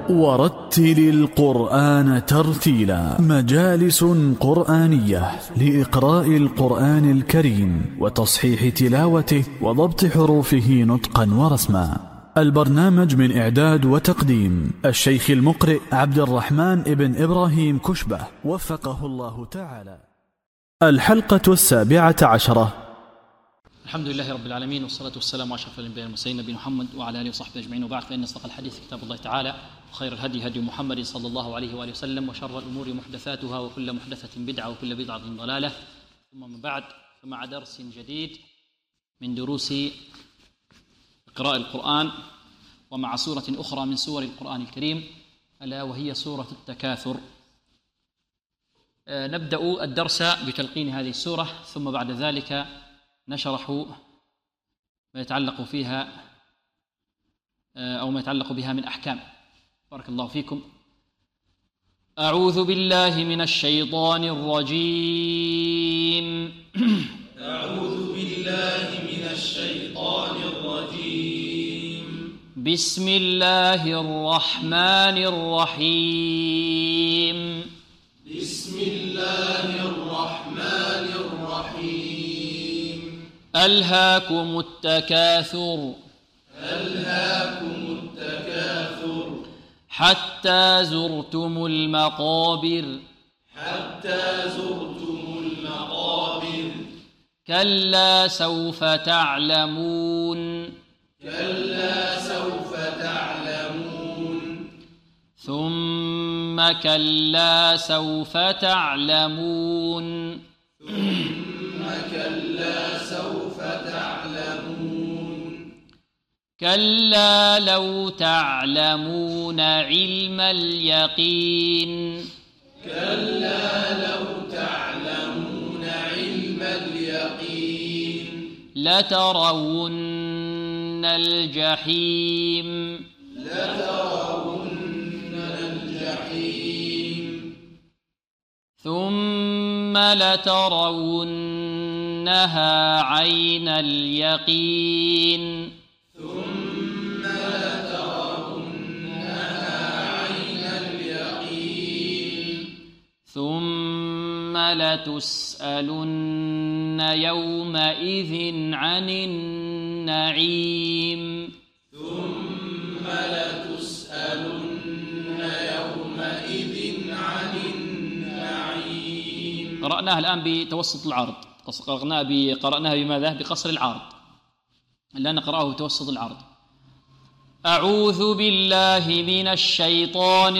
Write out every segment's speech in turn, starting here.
ورتل القرآن ترتيلا. مجالس قرآنية لإقراء القرآن الكريم وتصحيح تلاوته وضبط حروفه نطقا ورسما. البرنامج من إعداد وتقديم الشيخ المقرئ عبد الرحمن ابن إبراهيم كشبة وفقه الله تعالى. الحلقة 17. الحمد لله رب العالمين، والصلاة والسلام على أشرف الأنبياء والمرسلين نبينا محمد وعلى آله وصحبه أجمعين، وبعد، فإن أصدق الحديث كتاب الله تعالى، وخير الهدي هدي محمد صلى الله عليه وآله وسلم، وشر الأمور محدثاتها، وكل محدثة بدعة، وكل بدعة ضلالة. ثم من بعد، فمع درس جديد من دروس قراءة القرآن، ومع سورة أخرى من سور القرآن الكريم، ألا وهي سورة التكاثر. نبدأ الدرس بتلقين هذه السورة، ثم بعد ذلك نشرح ما يتعلق فيها أو ما يتعلق بها من أحكام. بارك الله فيكم. أعوذ بالله من الشيطان الرجيم. أعوذ بالله من الشيطان الرجيم. بسم الله الرحمن الرحيم. بسم الله الرحمن الرحيم. ألهاكم التكاثر. ألهاكم التكاثر. حتى زرتم المقابر. حتى زرتم المقابر. كلا سوف تعلمون. كلا سوف تعلمون. ثم كلا سوف تعلمون. ثم كلا سوف تعلمون. كلا لو تعلمون علم اليقين. كلا لو تعلمون علم اليقين. لترون الجحيم. لترون الجحيم. ثم لترونها عين اليقين. ثم لترونها عين اليقين. ثم لتسألن يومئذ عن النعيم. ثم لتسألن يومئذ عن النعيم. قرأناها الآن بتوسط العرض، قرأناها بماذا؟ بقصر العرض، لا نقرأه بتوسط العرض. أعوذ بالله من الشيطان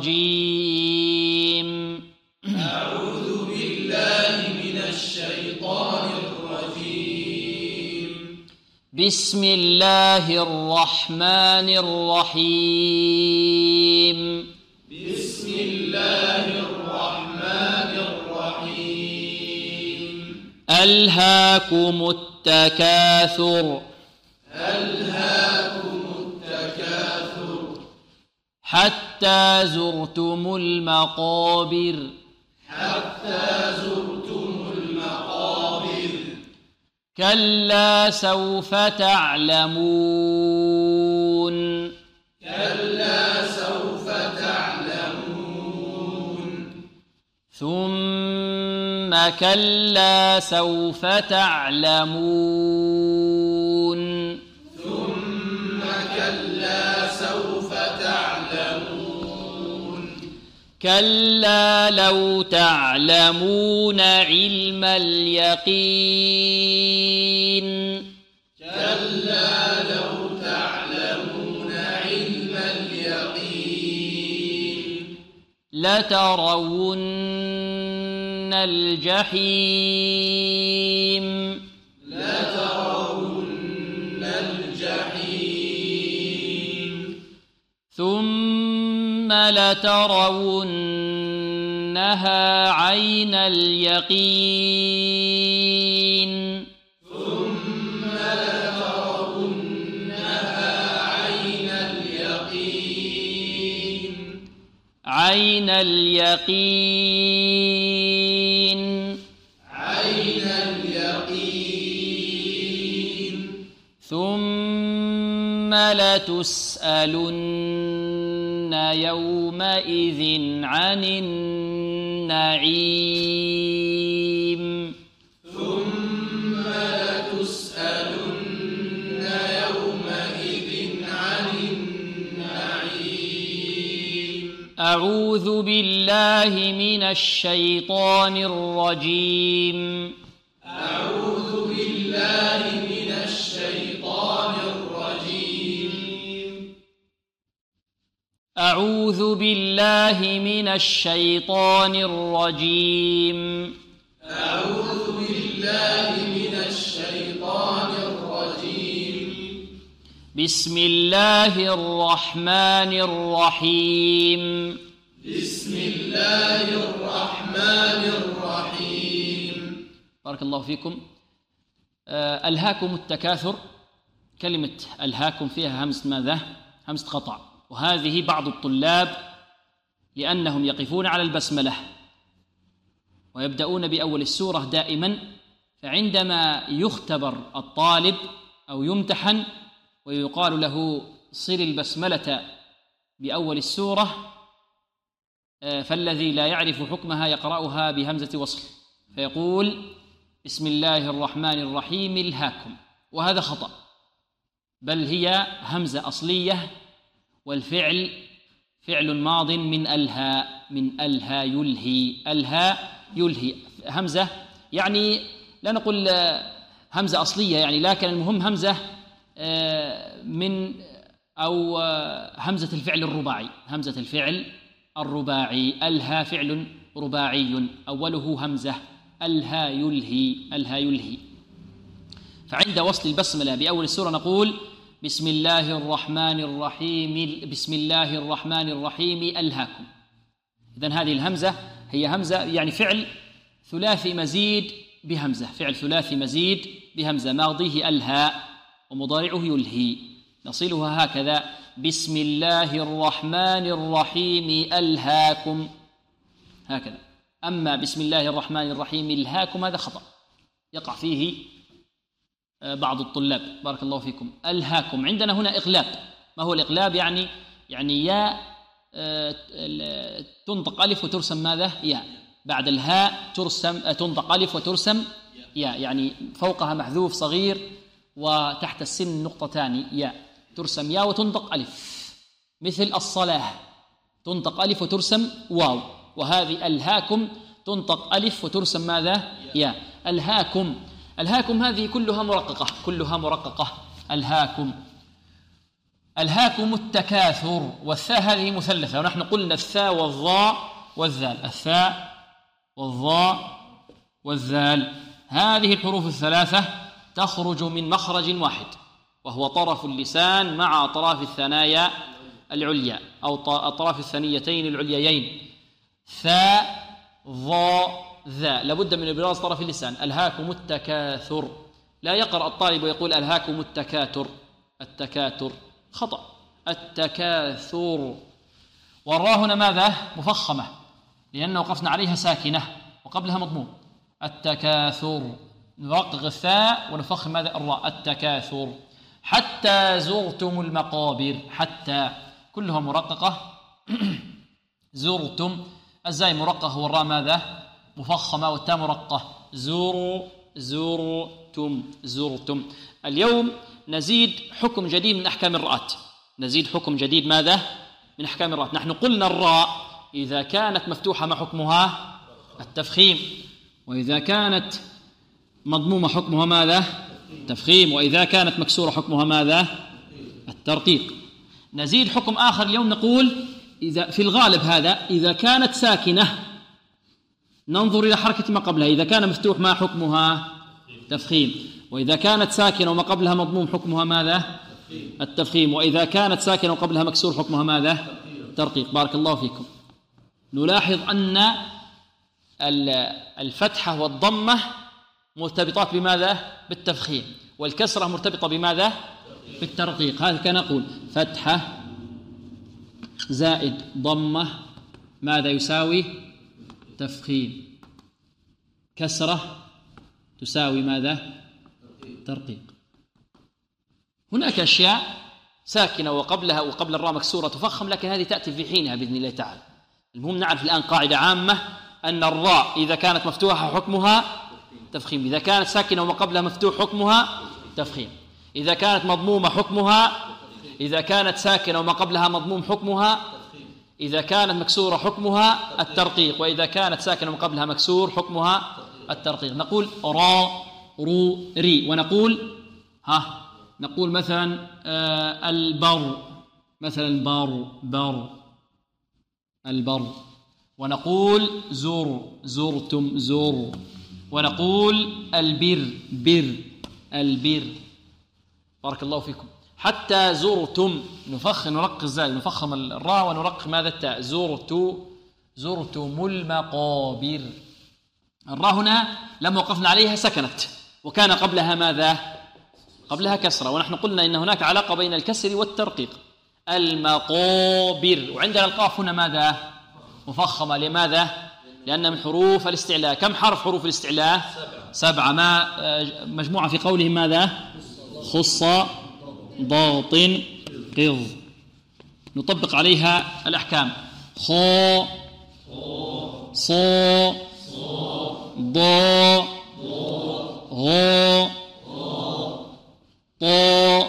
الرجيم. أعوذ بالله من الشيطان الرجيم. بسم الله الرحمن الرحيم. بسم الله الرحمن الرحيم. ألهاكم التكاثر. ألهاكم التكاثر. حتى زرتم المقابر. حتى زرتم المقابر. كلا سوف تعلمون. كلا سوف تعلمون. ثم كلا سوف تعلمون. ثم كلا سوف تعلمون. كلا لو تعلمون علم اليقين. كلا لو تعلمون علم اليقين. لترون الجحيم. لترون الجحيم. ثم لترونها عين اليقين. ثم لترونها عين اليقين. عين اليقين. عين اليقين. ثم لتسألن يومئذ عن النعيم ثم لتسألن يومئذ عن النعيم. أعوذ بالله من الشيطان الرجيم. أعوذ بالله من الشيطان الرجيم. أعوذ بالله من الشيطان الرجيم. أعوذ بالله من الشيطان الرجيم. بسم الله الرحمن الرحيم. بسم الله الرحمن الرحيم. بارك الله فيكم. ألهاكم التكاثر، كلمة ألهاكم فيها همزة ماذا؟ همزة قطع، وهذه بعض الطلاب لأنهم يقفون على البسملة ويبدأون بأول السورة دائما، فعندما يختبر الطالب أو يمتحن ويقال له صل البسملة بأول السورة، فالذي لا يعرف حكمها يقرأها بهمزة وصل فيقول بسم الله الرحمن الرحيم الهاكم، وهذا خطأ، بل هي همزة أصلية، والفعل فعل ماض من ألها، من ألها يلهي، ألها يلهي، همزة يعني لا نقول همزة أصلية يعني، لكن المهم همزة من أو همزة الفعل الرباعي، همزة الفعل الرباعي. ألها فعل رباعي أوله همزة، ألها يلهي، ألها يلهي. فعند وصل البسملة بأول السورة نقول بسم الله الرحمن الرحيم، بسم الله الرحمن الرحيم ألهاكم. إذن هذه الهمزة هي همزة يعني فعل ثلاثي مزيد بهمزة، فعل ثلاثي مزيد بهمزة، ماضيه ألها ومضارعه يلهي، نصلها هكذا بسم الله الرحمن الرحيم ألهاكم هكذا. أما بسم الله الرحمن الرحيم ألهاكم هذا خطأ يقع فيه بعض الطلاب، بارك الله فيكم. ألهاكم عندنا هنا إقلاب. ما هو الإقلاب؟ يعني ياء تنطق ألف وترسم ماذا؟ ياء، بعد الهاء تنطق ألف وترسم ياء، يعني فوقها محذوف صغير وتحت السن نقطتان ياء، ترسم ياء وتنطق ألف، مثل الصلاة تنطق ألف وترسم واو، وهذه ألهاكم تنطق ألف وترسم ماذا؟ ياء. ألهاكم، ألهاكم هذه كلها مرققة، كلها مرققة. ألهاكم، ألهاكم التكاثر، والثاء هذه مثلثة، ونحن قلنا الثاء والظاء والذال، الثاء والظاء والذال، هذه الحروف الثلاثة تخرج من مخرج واحد، وهو طرف اللسان مع أطراف الثنايا العليا أو أطراف الثنيتين العليين، ثاء ظاء ذا، لابد من إبراز طرف اللسان. ألهاكم التكاثر، لا يقرأ الطالب ويقول ألهاكم التكاثر، التكاثر خطأ، التكاثر. والراء هنا ماذا؟ مفخمة، لأنه وقفنا عليها ساكنة وقبلها مضموم. التكاثر، نرقق الثاء ونفخم ماذا؟ الراء، التكاثر. حتى زرتم المقابر، حتى كلها مرققة. زرتم، الزاي مرققة والراء ماذا؟ مفخمة، والتاء مرققة. زرتم، زرتم. اليوم نزيد حكم جديد من أحكام الراءات، نزيد حكم جديد ماذا؟ من أحكام الراءات. نحن قلنا الراء إذا كانت مفتوحة ما حكمها؟ التفخيم، وإذا كانت مضمومة حكمها ماذا؟ التفخيم، وإذا كانت مكسورة حكمها ماذا؟ الترقيق. نزيد حكم آخر اليوم، نقول إذا في الغالب هذا إذا كانت ساكنة ننظر إلى حركة ما قبلها، إذا كان مفتوح ما حكمها؟ تفخيم، وإذا كانت ساكنة وما قبلها مضموم حكمها ماذا؟ التفخيم، وإذا كانت ساكنة وقبلها مكسور حكمها ماذا؟ ترقيق. بارك الله فيكم. نلاحظ أن الفتحة والضمة مرتبطات بماذا؟ بالتفخيم، والكسرة مرتبطة بماذا؟ بالترقيق. هذا كان نقول فتحة زائد ضمة ماذا يساوي؟ تفخيم، كسرة تساوي ماذا؟ ترقيق. هناك أشياء ساكنة وقبل الراء مكسورة تفخم، لكن هذه تأتي في حينها بإذن الله تعالى. المهم نعرف الآن قاعدة عامة أن الراء إذا كانت مفتوحة حكمها تفخيم، إذا كانت ساكنة وما قبلها مفتوح حكمها تفخيم، إذا كانت مضمومة حكمها، إذا كانت ساكنة وما قبلها مضموم حكمها، إذا كانت مكسورة حكمها الترقيق، وإذا كانت ساكنة وما قبلها مكسور حكمها الترقيق. نقول را رو ري، ونقول نقول مثلا البر، مثلا بر البر، ونقول زر زرتم زر، ونقول البر بر البر. بارك الله فيكم. حتى زرتم نرقق ازاي؟ نفخم الراء ونرقق ماذا؟ التاء. زرتم المقابر. الراء هنا لما وقفنا عليها سكنت، وكان قبلها ماذا؟ قبلها كسرة، ونحن قلنا إن هناك علاقة بين الكسر والترقيق. المقابر. وعندنا القاف هنا ماذا؟ مفخمة. لماذا؟ لأن من حروف الاستعلاء. كم حرف حروف الاستعلاء؟ 7. ما مجموعة في قولهم ماذا؟ خص ضاط قض. نطبق عليها الأحكام. خو صو ضا غو طا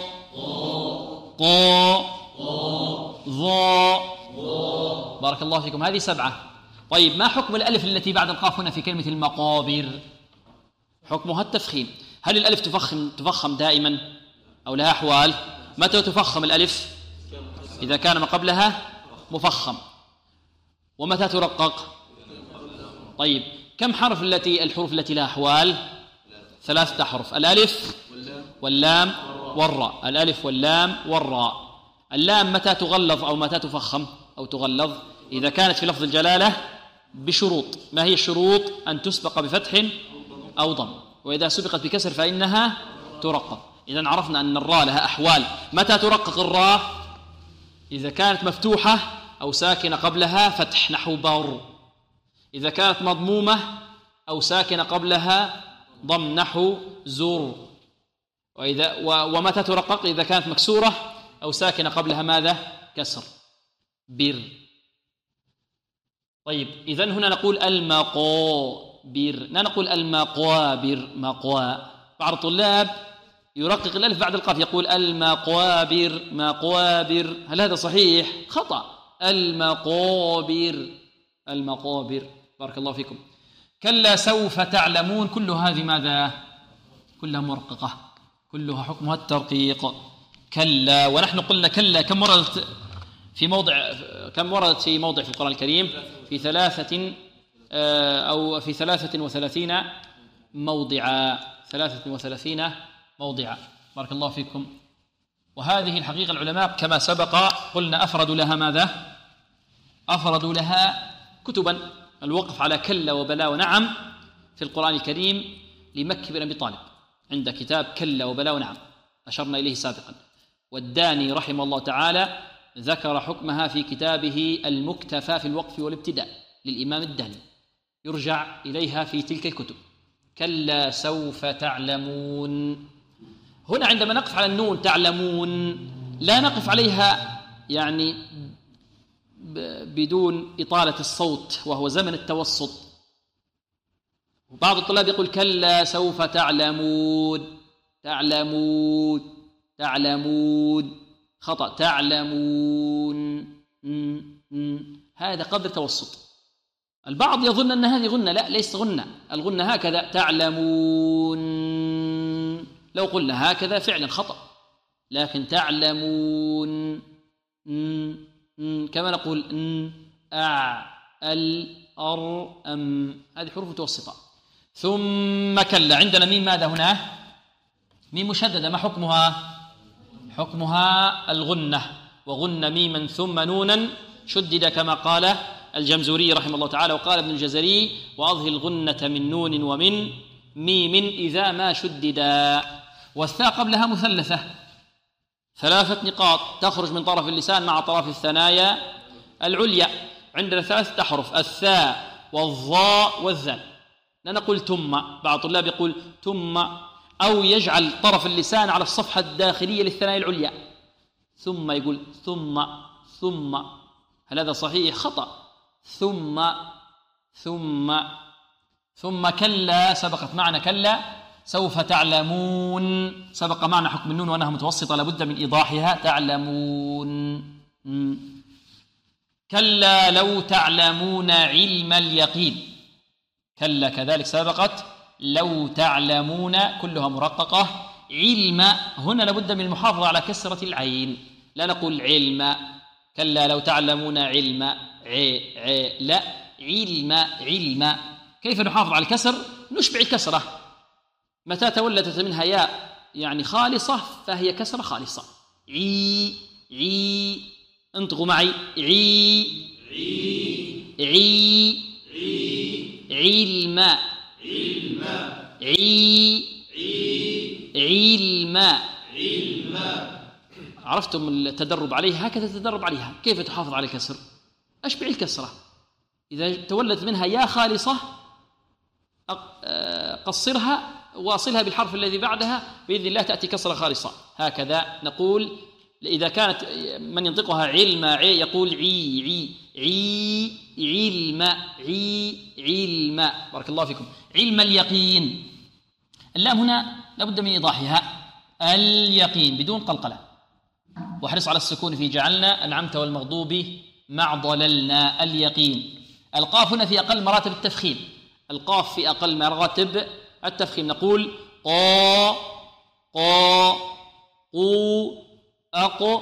قا ضا. بارك الله فيكم. هذه 7. طيب ما حكم الألف التي بعد القاف هنا في كلمة المقابر؟ حكمها التفخيم. هل الألف تفخم دائما أو لها أحوال؟ متى تفخم الألف؟ إذا كان ما قبلها مفخم. ومتى ترقق؟ طيب كم حرف الحروف التي لها أحوال؟ 3 أحرف، الألف واللام والراء. الألف واللام والراء. اللام متى تغلظ أو متى تفخم أو تغلظ؟ إذا كانت في لفظ الجلالة بشروط. ما هي الشروط؟ أن تسبق بفتح أو ضم، وإذا سبقت بكسر فإنها ترقق. إذن عرفنا أن الراء لها أحوال. متى ترقق الراء؟ إذا كانت مفتوحة أو ساكنة قبلها فتح نحو بر، إذا كانت مضمومة أو ساكنة قبلها ضم نحو زر، ومتى ترقق؟ إذا كانت مكسورة أو ساكنة قبلها ماذا؟ كسر بر. طيب إذن هنا نقول المقابر، لا نقول المقابر مقوا. بعض الطلاب يرقق الألف بعد القاف يقول المقابر مقابر. هل هذا صحيح؟ خطأ. المقابر بارك الله فيكم. كلا سوف تعلمون. كل هذه ماذا؟ كلها مرققة، كلها حكمها الترقيق. كلا. ونحن قلنا كلا كم وردت في موضع في القرآن الكريم؟ في 33 موضعا. 33 موضعا. بارك الله فيكم. وهذه الحقيقة العلماء كما سبق قلنا أفردوا لها ماذا؟ أفردوا لها كتبا. الوقف على كلا وبلا ونعم في القرآن الكريم لمكي بن أبي طالب، عند كتاب كلا وبلا ونعم أشرنا إليه سابقا. والداني رحمه الله تعالى ذكر حكمها في كتابه المكتفى في الوقف والابتداء للإمام الداني، يرجع إليها في تلك الكتب. كلا سوف تعلمون. هنا عندما نقف على النون تعلمون لا نقف عليها يعني بدون إطالة الصوت، وهو زمن التوسط. وبعض الطلاب يقول كلا سوف تعلمون خطأ. تعلمون هذا قدر توسط. البعض يظن أن هذه غنة، لا ليس غنة. الغنة هكذا تعلمون. لو قلنا هكذا فعلا خطأ، لكن تعلمون كما نقول ال أم، هذه حروف متوسطة. ثم كلا. عندنا ميم ماذا هنا؟ ميم مشددة. ما حكمها؟ حكمها الغنة. وغن ميما ثم نونا شدد كما قال الجمزوري رحمه الله تعالى. وقال ابن الجزري وأظهر الغنة من نون ومن ميم إذا ما شددا. والثاء قبلها مثلثة 3 نقاط تخرج من طرف اللسان مع طرف الثنايا العليا. عندنا 3 أحرف، الثاء والظاء والذال. لا نقول تم. بعض الطلاب يقول تم، أو يجعل طرف اللسان على الصفحة الداخلية للثنايا العليا ثم يقول ثم هل هذا صحيح؟ خطأ. ثم كلا سبقت معنا كلا سوف تعلمون، سبق معنا حكم النون وأنها متوسطة لابد من إيضاحها تعلمون. كلا لو تعلمون علم اليقين، كلا كذلك سبقت لو تعلمون كلها مرققة. علم هنا لابد من المحافظة على كسرة العين، لا نقول علم. كلا لو تعلمون علم لا علم. كيف نحافظ على الكسر؟ نشبع الكسرة. متى تولدت منها ياء يعني خالصة فهي كسرة خالصة. عي انطقوا معي علم عرفتم التدرب عليها؟ هكذا تدرب عليها. كيف تحافظ على الكسر؟ أشبع الكسرة. إذا تولدت منها يا خالصة قصرها واصلها بالحرف الذي بعدها بإذن الله تأتي كسرة خالصة. هكذا نقول. إذا كانت من ينطقها علم يقول علم. بارك الله فيكم. علم اليقين. اللام هنا لابد من إيضاحها. اليقين بدون قلقلة، واحرص على السكون في جعلنا أنعمت والمغضوب مع ضللنا. اليقين. القاف هنا في أقل مراتب التفخيم. القاف في أقل مراتب التفخيم. نقول قا قو أق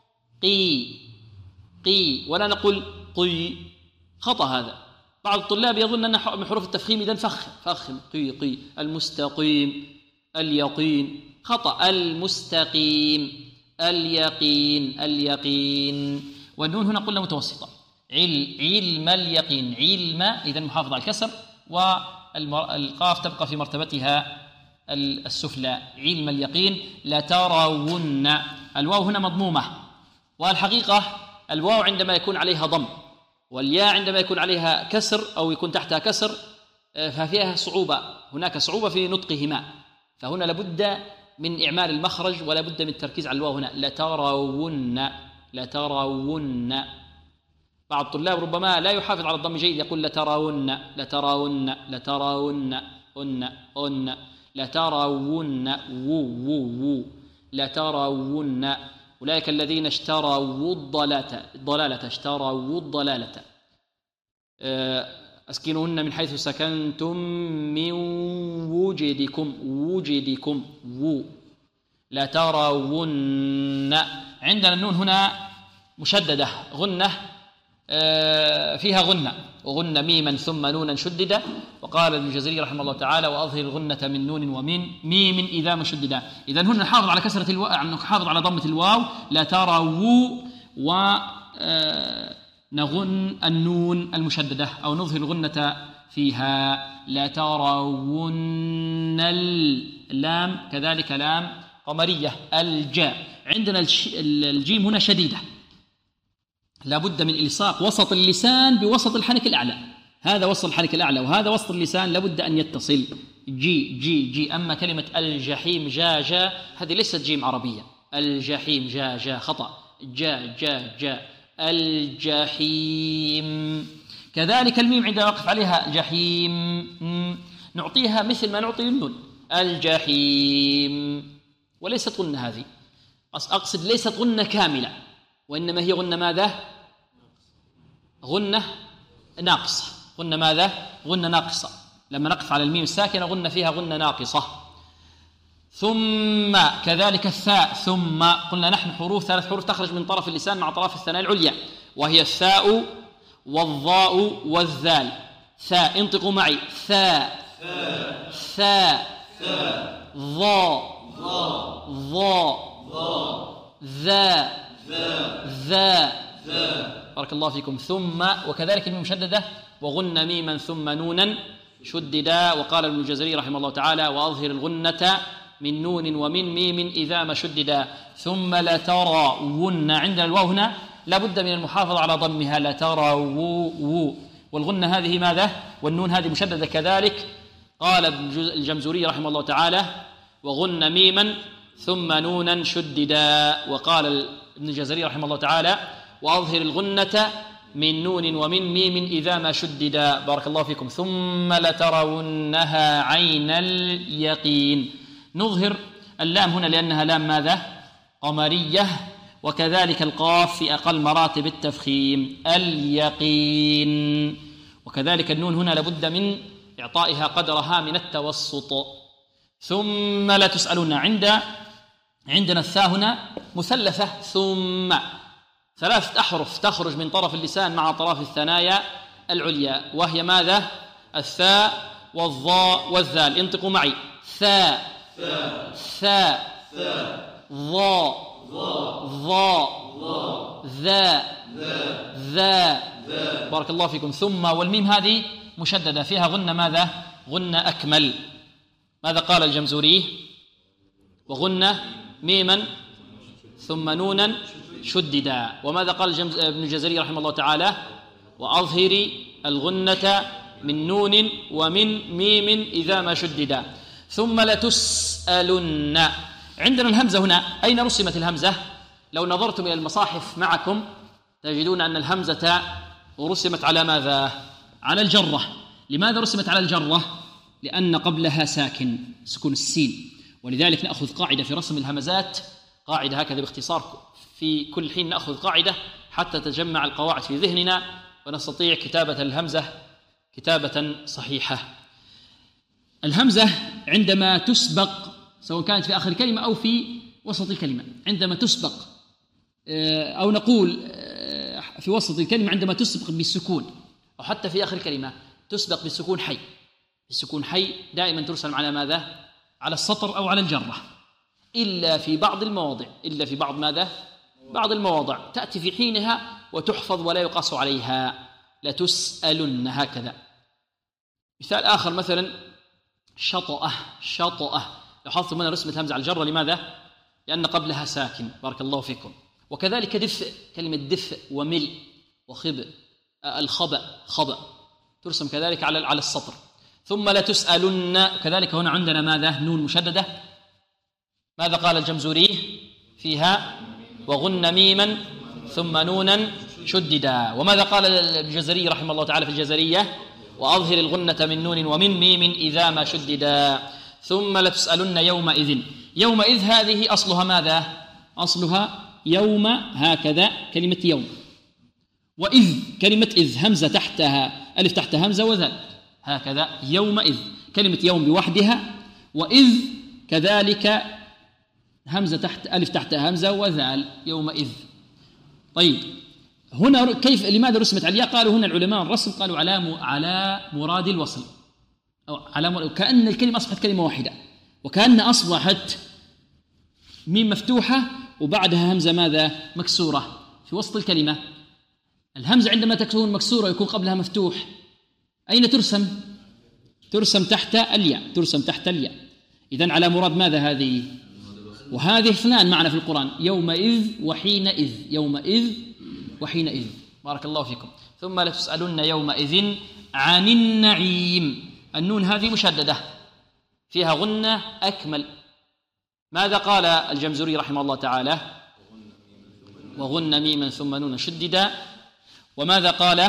قي ولا نقول قي. خطأ هذا. بعض الطلاب يظن أن من حروف التفخيم إذن فخم قي. المستقيم اليقين. خطأ. المستقيم اليقين. والنون هنا قلنا متوسطة. علم اليقين. علم إذن محافظ على الكسر، والقاف تبقى في مرتبتها السفلى. علم اليقين. لترون. الواو هنا مضمومة، والحقيقة الواو عندما يكون عليها ضم والياء عندما يكون عليها كسر أو يكون تحتها كسر ففيها صعوبة. هناك صعوبة في نطقهما، فهنا لابد من إعمال المخرج ولا بد من التركيز على الواو هنا. لترون. بعض الطلاب ربما لا يحافظ على الضم جيد، يقول لترون لترون. أولئك الذين اشتروا الضلالة أسكنوهن من حيث سكنتم من وجدكم لترون. عندنا النون هنا مشددة غنة، فيها غنة، وغن ميما ثم نونا شددا. وقال ابن الجزري رحمه الله تعالى وأظهر الغنة من نون ومن ميم إذا مشددا. إذن هنا نحافظ على كسرة الواو، نحافظ على ضمة الواو لا تروا، ونغن النون المشددة أو نظهر الغنة فيها. لا ترون. اللام كذلك لام قمرية. الجاء. عندنا الجيم هنا شديدة، لا بد من إلصاق وسط اللسان بوسط الحنك الأعلى. هذا وسط الحنك الأعلى وهذا وسط اللسان لابد أن يتصل. جي. أما كلمة الجحيم جا هذه ليست جيم عربية. الجحيم جا خطأ. جا الجحيم. كذلك الميم عندما نقف عليها جحيم نعطيها مثل ما نعطي النون الجحيم، وليست غنة هذه. أقصد ليست غنة كاملة، وإنما هي غنة ماذا؟ غنة ناقصة. غنة ماذا؟ غنة ناقصة. لما نقف على الميم الساكنة غنة فيها غنة ناقصة. ثم كذلك الثاء. ثم قلنا نحن ثلاث حروف تخرج من طرف اللسان مع طرف الثنايا العليا، وهي الثاء والضاء والذال. ثاء انطقوا معي. ثاء ضاء ذا. بارك الله فيكم. ثم وكذلك الميم مشددة وغن ميما ثم نونا شددا. وقال ابن الجزري رحمه الله تعالى وأظهر الغنة من نون ومن ميم إذا ما شددا. ثم لترون. عندنا الواو هنا لا بد من المحافظة على ضمها. لتروا. والغنة هذه ماذا؟ والنون هذه مشددة كذلك. قال الجمزوري رحمه الله تعالى وغن ميما ثم نونا شددا. وقال ابن الجزري رحمه الله تعالى: وأظهر الغنة من نون ومن ميم إذا ما شددا. بارك الله فيكم. ثم لترونها عين اليقين. نظهر اللام هنا لأنها لام ماذا؟ قمرية، وكذلك القاف في أقل مراتب التفخيم، اليقين. وكذلك النون هنا لابد من إعطائها قدرها من التوسط. ثم لا تسألون. عندنا الثاء هنا مثلثة، ثم 3 أحرف تخرج من طرف اللسان مع طرف الثنايا العليا، وهي ماذا؟ الثاء والظاء والذال. انطقوا معي: ثاء ثاء ظاء ظاء ذا ذا. بارك الله فيكم. ثم والميم هذه مشددة فيها غنة ماذا؟ غنة أكمل. ماذا قال الجمزوري؟ وغنة ميما ثم نونا شددا. وماذا قال ابن الجزري رحمه الله تعالى؟ وأظهر الغنة من نون ومن ميم إذا ما شددا. ثم لتسألن. عندنا الهمزة هنا، أين رسمت الهمزة؟ لو نظرتم إلى المصاحف معكم تجدون أن الهمزة رسمت على ماذا؟ على الجرة. لماذا رسمت على الجرة؟ لأن قبلها ساكن، سكون السين. ولذلك نأخذ قاعدة في رسم الهمزات، قاعدة هكذا باختصار، في كل حين نأخذ قاعدة حتى تجمع القواعد في ذهننا ونستطيع كتابة الهمزة كتابة صحيحة. الهمزة عندما تسبق، سواء كانت في آخر كلمة أو في وسط الكلمة، عندما تسبق أو نقول في وسط الكلمة عندما تسبق بالسكون، أو حتى في آخر كلمة تسبق بالسكون حي. السكون حي دائما ترسم على ماذا؟ على السطر أو على الجرة، إلا في بعض المواضع، إلا في بعض ماذا؟ بعض المواضع تأتي في حينها وتحفظ ولا يقاس عليها. لتسألن هكذا. مثال آخر مثلا شطأة. شطأة لاحظتم هنا رسمة همزة على الجرة. لماذا؟ لأن قبلها ساكن. بارك الله فيكم. وكذلك دفء، كلمة دفء وملء وخبء، الخبأ خبأ ترسم كذلك على السطر. ثم لا تسألن كذلك هنا عندنا ماذا؟ نون مشددة. ماذا قال الجمزوري فيها؟ وغن ميما ثم نونا شددا. وماذا قال الجزري رحمه الله تعالى في الجزرية؟ وأظهر الغنة من نون ومن ميم إذا ما شددا. ثم لتسألن يومئذ. يومئذ هذه أصلها ماذا؟ أصلها يوم، هكذا كلمة يوم. وإذ كلمة إذ، همزة تحتها ألف تحت همزة وذال، هكذا يومئذ كلمة يوم بوحدها، وإذ كذلك همزة تحت ألف تحت همزة وذال يومئذ. طيب هنا كيف لماذا رسمت عليها؟ قالوا هنا العلماء الرسم قالوا على مراد الوصل، أو على كأن الكلمة أصبحت كلمة واحدة، وكأن أصبحت ميم مفتوحة وبعدها همزة ماذا؟ مكسورة في وسط الكلمة. الهمزة عندما تكون مكسورة يكون قبلها مفتوح، أين ترسم؟ ترسم تحت الياء، ترسم تحت الياء. إذن على مراد ماذا هذه؟ وهذه اثنان معنا في القرآن، يومئذ وحينئذ، يومئذ وحينئذ. بارك الله فيكم. ثم لتسألن يومئذ عن النعيم. النون هذه مشددة فيها غنة أكمل. ماذا قال الجمزوري رحمه الله تعالى؟ وغن ميما ثم نون شددا. وماذا قال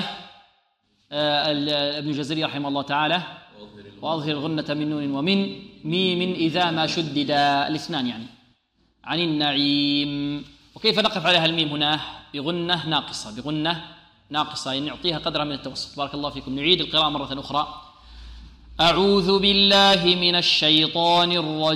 ابن الجزري رحمه الله تعالى؟ وأظهر الغنة من نون ومن ميم إذا ما شددا، الاثنان يعني عن النعيم. وكيف نقف عليها الميم هنا؟ بغنة ناقصة، بغنة ناقصة، يعني نعطيها قدرها من التوسط. بارك الله فيكم. نعيد القراءة مرة أخرى. أعوذ بالله من الشيطان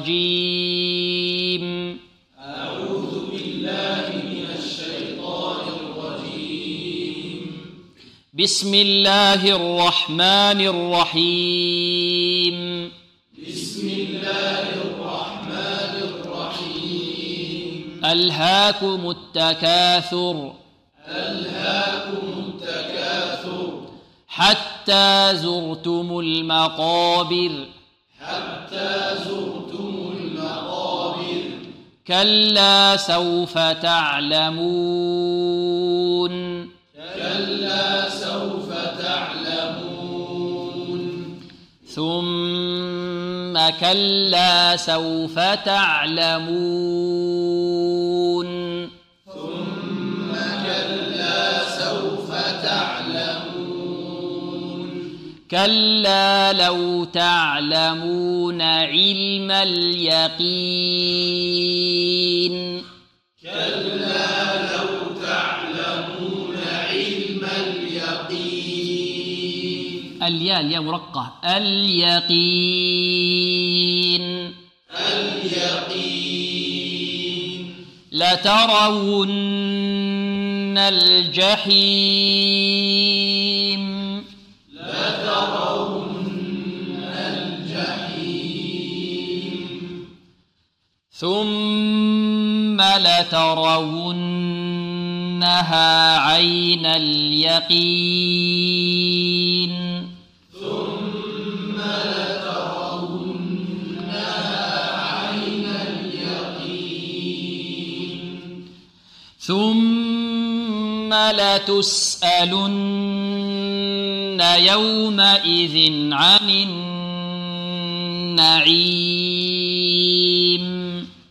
الرجيم. أعوذ بالله من الشيطان الرجيم. بسم الله الرحمن الرحيم. بسم الله الرحمن الرحيم. ألهاكم التكاثر. ألهاكم التكاثر. حتى زرتم المقابر. حتى زرتم المقابر. كلا سوف تعلمون. كلا سوف تعلمون. ثم كلا سوف تعلمون. ثم كلا لو تعلمون علم اليقين كلا لو تعلمون علم اليقين الياء مرقة اليقين لترون الجحيم ثم لترونها عين اليقين ثم لتسألن يومئذ عن النعيم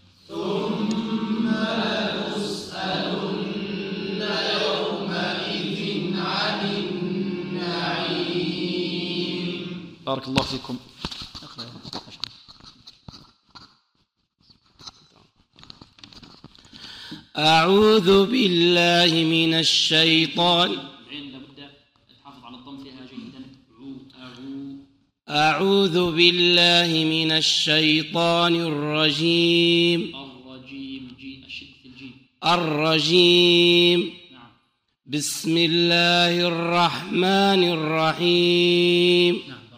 بارك الله فيكم. أعوذ بالله من الشيطان. لابد الحافظ على الضم فيها جيدا. أعوذ بالله من الشيطان الرجيم. الرجيم. بسم الله الرحمن الرحيم.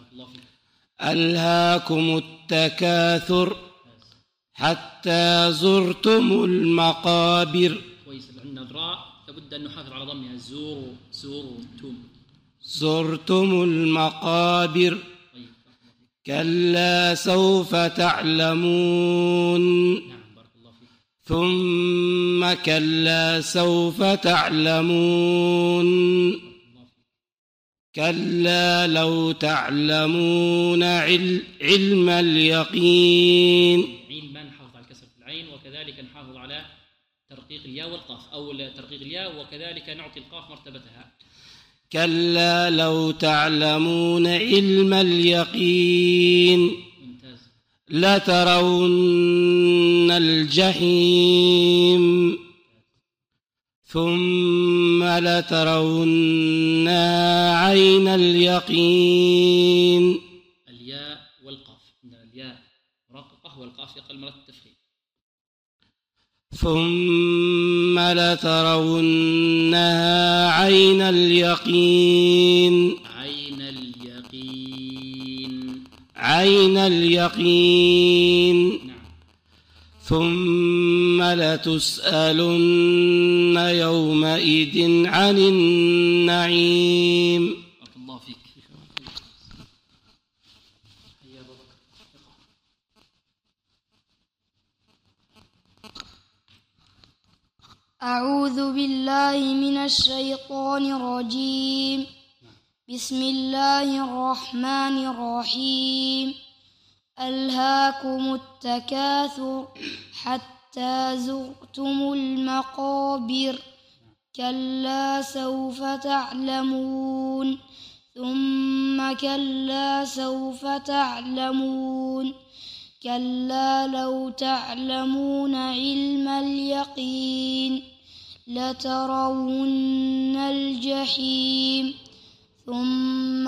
ألهاكم التكاثر حتى زرتم المقابر. كويس. عندنا الراء لابد أن نحافظ على ضمها. زرتم المقابر. كلا سوف تعلمون. ثم كلا سوف تعلمون. كلا لو تعلمون علم اليقين. علما نحافظ على الكسر في العين، وكذلك نحافظ على ترقيق الياء والقاف، أو ترقيق الياء وكذلك نعطي القاف مرتبتها. كلا لو تعلمون علم اليقين. ممتاز. لترون الجحيم ثم لترونها عين اليقين. الياء والقاف. عندنا الياء مرققة والقاف يقل مرة التفخيم. ثم لترونها عين اليقين. عين اليقين. نعم. ثم لتسألن يومئذ عن النعيم. بارك الله فيك. أعوذ بالله من الشيطان الرجيم. بسم الله الرحمن الرحيم. ألهاكم التكاثر حتى زرتم المقابر. كلا سوف تعلمون. ثم كلا سوف تعلمون. كلا لو تعلمون علم اليقين لترون الجحيم ثم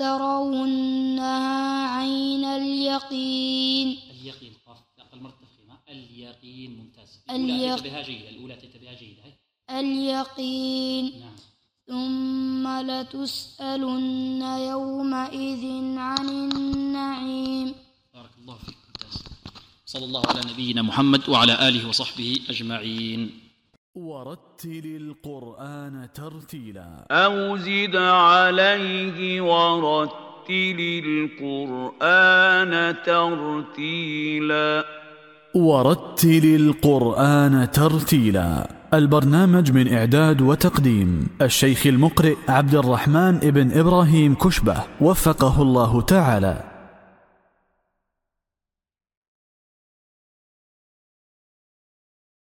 لترونها عين اليقين. اليقين قاف أقل مرة تفخيمها. اليقين ممتاز. الأولى تأتي بها جيدة. اليقين. نعم. ثم لتسألن يومئذ عن النعيم. بارك الله فيك. ممتاز. صلى الله على نبينا محمد وعلى آله وصحبه أجمعين. ورتل القرآن ترتيلا أو زد عليه ورتل القرآن ترتيلا. ورتل القرآن ترتيلا. البرنامج من إعداد وتقديم الشيخ المقرئ عبد الرحمن ابن إبراهيم كشبة، وفقه الله تعالى.